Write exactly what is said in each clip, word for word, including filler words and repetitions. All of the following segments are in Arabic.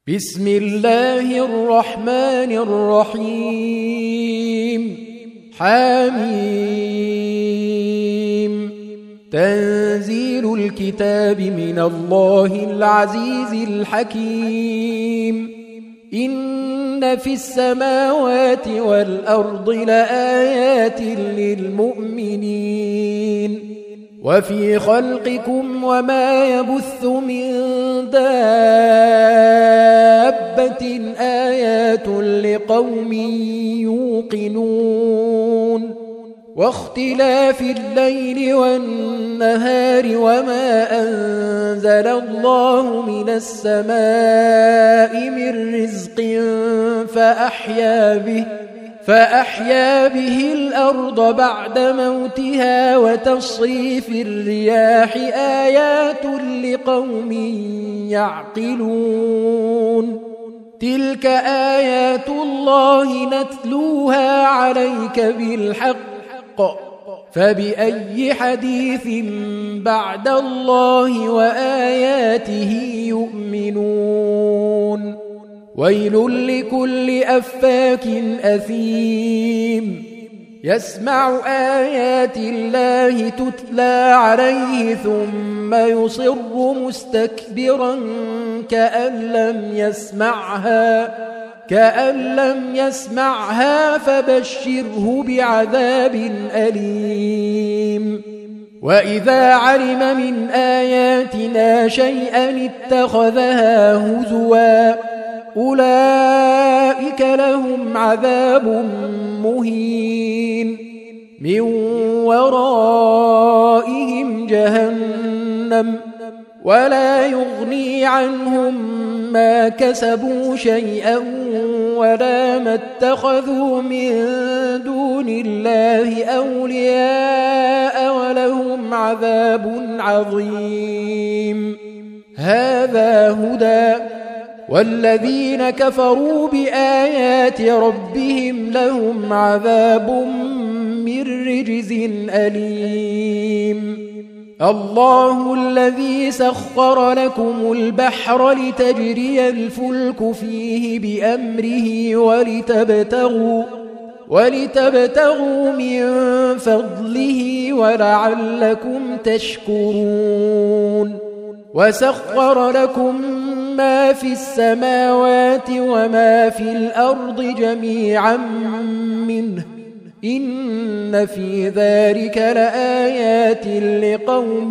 بسم الله الرحمن الرحيم حميم تنزيل الكتاب من الله العزيز الحكيم إن في السماوات والأرض لآيات للمؤمنين وفي خلقكم وما يبث من دابة آيات لقوم يوقنون واختلاف الليل والنهار وما أنزل الله من السماء من رزق فأحيا به فأحيا به الأرض بعد موتها وتصريف الرياح آيات لقوم يعقلون تلك آيات الله نتلوها عليك بالحق فبأي حديث بعد الله وآياته يؤمنون ويل لكل أفاك أثيم يسمع آيات الله تتلى عليه ثم يصر مستكبرا كأن لم يسمعها كأن لم يسمعها فبشره بعذاب أليم وإذا علم من آياتنا شيئا اتخذها هزوا أولئك لهم عذاب مهين من ورائهم جهنم ولا يغني عنهم ما كسبوا شيئا ولا ما اتخذوا من دون الله أولياء ولهم عذاب عظيم هذا هدى والذين كفروا بآيات ربهم لهم عذاب من رجز أليم الله الذي سخر لكم البحر لتجري الفلك فيه بأمره ولتبتغوا ولتبتغوا من فضله ولعلكم تشكرون وسخر لكم ما في السماوات وما في الأرض جميعا منه إن في ذلك لآيات لقوم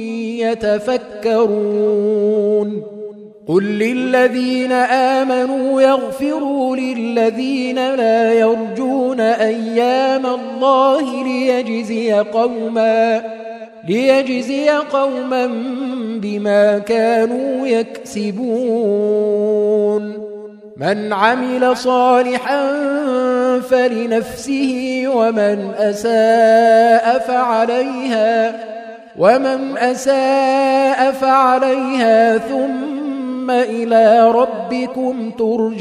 يتفكرون قل للذين آمنوا يغفروا للذين لا يرجون أيام الله ليجزي قوما ليجزي قوما بما كانوا يكسبون من عمل صالحا فلنفسه ومن أساء فعليها ومن أساء فعليها ثم إلى ربكم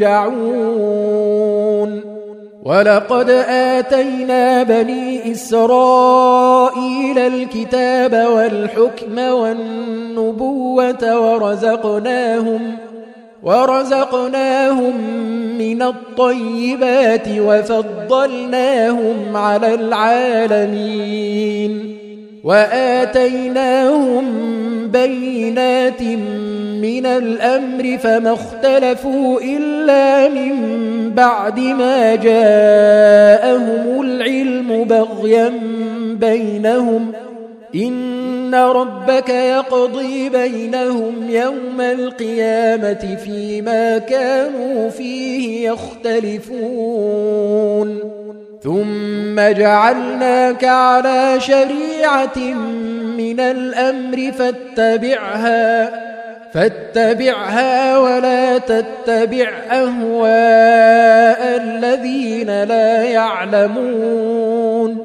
ترجعون ولقد آتينا بني إسرائيل الكتاب والحكم والنبوة ورزقناهم ورزقناهم من الطيبات وفضلناهم على العالمين وآتيناهم بينات من الأمر فما اختلفوا إلا من بعد ما جاءهم العلم بغيا بينهم إن ربك يقضي بينهم يوم القيامة فيما كانوا فيه يختلفون ثم جعلناك على شريعة من الأمر فاتبعها فاتبعها ولا تتبع أهواء الذين لا يعلمون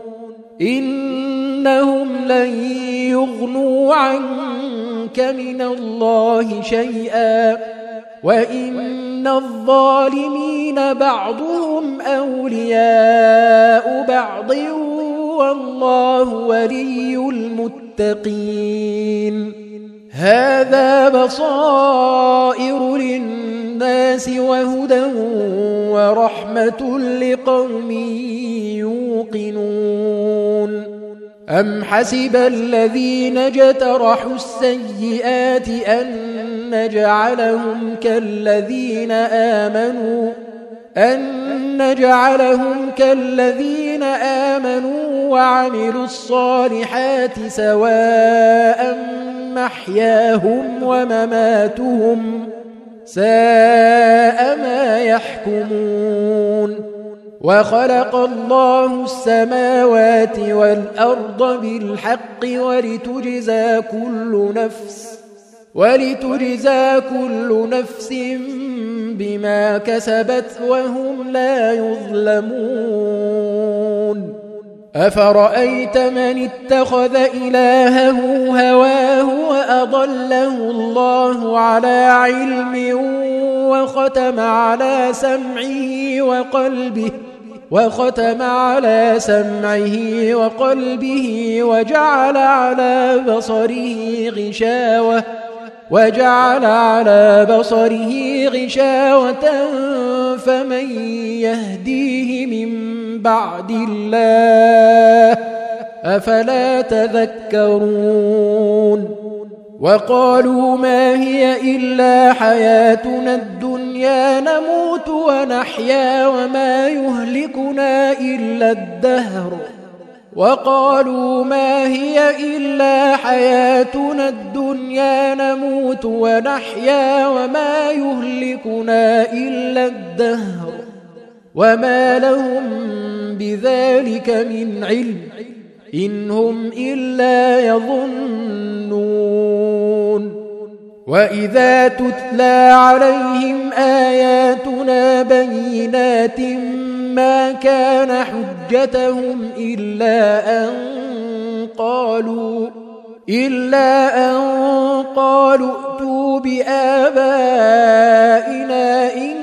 إنهم لن يغنوا عنك من الله شيئا وإن الظالمين بعضهم أولياء بعض والله ولي المتقين هذا بصائر للناس للناس وهدى ورحمة لقوم يوقنون أم حسب الذين اجترحوا السيئات أن نجعلهم كالذين آمنوا أن نجعلهم كالذين آمنوا وعملوا الصالحات سواء محياهم ومماتهم ساء ما يحكمون وخلق الله السماوات والأرض بالحق ولتجزى كل نفس ولتجزى كل نفس بما كسبت وهم لا يظلمون أفرأيت من اتخذ إلهه هواه وأضله الله على علم وختم على سمعه وقلبه وختم على سمعه وقلبه وجعل على بصره غشاوة وجعل على بصره غشاوة فمن يهديه من بعد الله أفلا تذكرون وقالوا ما هي إلا حياتنا الدنيا نموت ونحيا وما يهلكنا إلا الدهر وقالوا ما هي إلا حياتنا الدنيا نموت ونحيا وما يهلكنا إلا الدهر وما لهم بذلك من علم إن هم إلا يظنون وإذا تتلى عليهم آياتنا بينات ما كان حجتهم إلا أن قالوا إلا أن قالوا ائتوا بآبائنا إن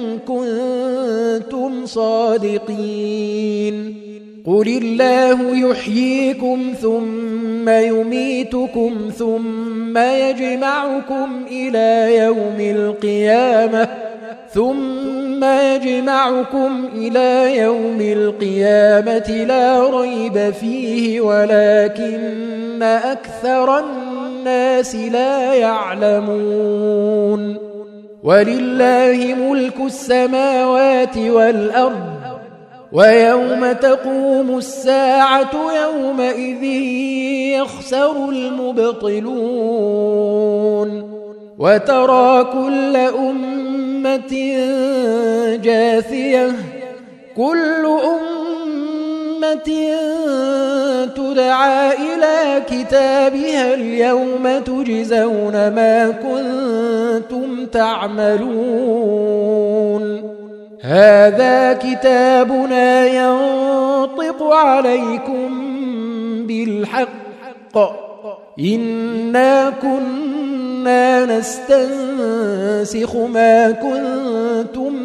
كنتم صادقين قل الله يحييكم ثم يميتكم ثم يجمعكم إلى يوم القيامة ثم يجمعكم إلى يوم القيامة لا ريب فيه ولكن أكثر الناس لا يعلمون ولله ملك السماوات والأرض ويوم تقوم الساعة يومئذ يخسر المبطلون وترى كل أمة جاثية كل أمة تدعى إلى كتابها اليوم تجزون ما كنتم تعملون هذا كتابنا ينطق عليكم بالحق إنا كنا نستنسخ ما كنتم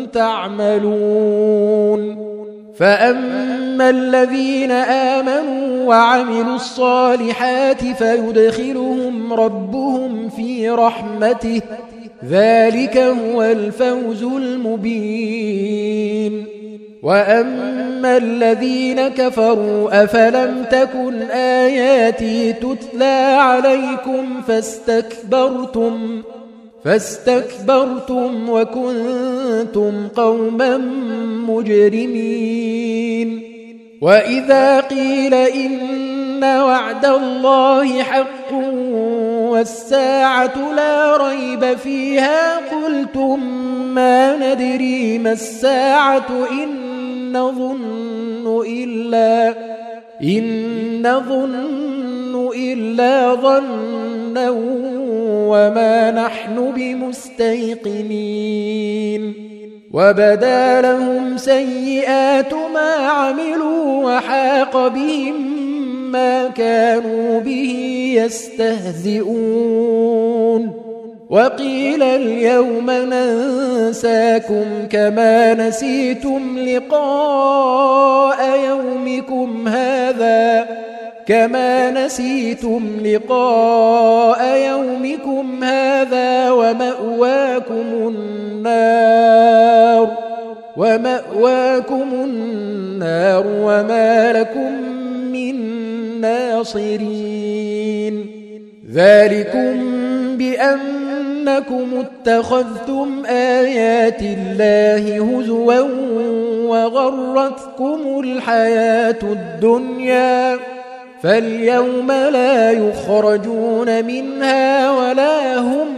تعملون فأما الذين آمنوا وعملوا الصالحات فيدخلهم ربهم في رحمته ذلك هو الفوز المبين وأما الذين كفروا أفلم تكن آياتي تتلى عليكم فاستكبرتم فاستكبرتم وكنتم قوما مجرمين وإذا قيل إن وعد الله حق والساعة لا ريب فيها قلتم ما ندري ما الساعة إن نظن إلا إن نظن إلا ظنا وما نحن بمستيقنين وبدا لهم سيئات ما عملوا وحاق بهم ما كانوا به يستهزئون وقيل اليوم ننساكم كما نسيتم لقاء يومكم هذا كما نسيتم لقاء يومكم هذا ومأواكم النار ومأواكم النار وما لكم من ناصرين ذلكم بأنكم اتخذتم آيات الله هزوا وغرتكم الحياة الدنيا فاليوم لا يخرجون منها ولا هم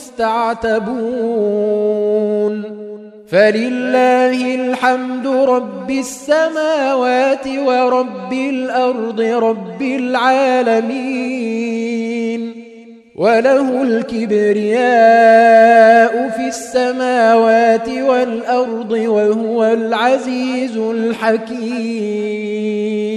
يستعتبون فلله الحمد رب السماوات ورب الأرض رب العالمين وله الكبرياء في السماوات والأرض وهو العزيز الحكيم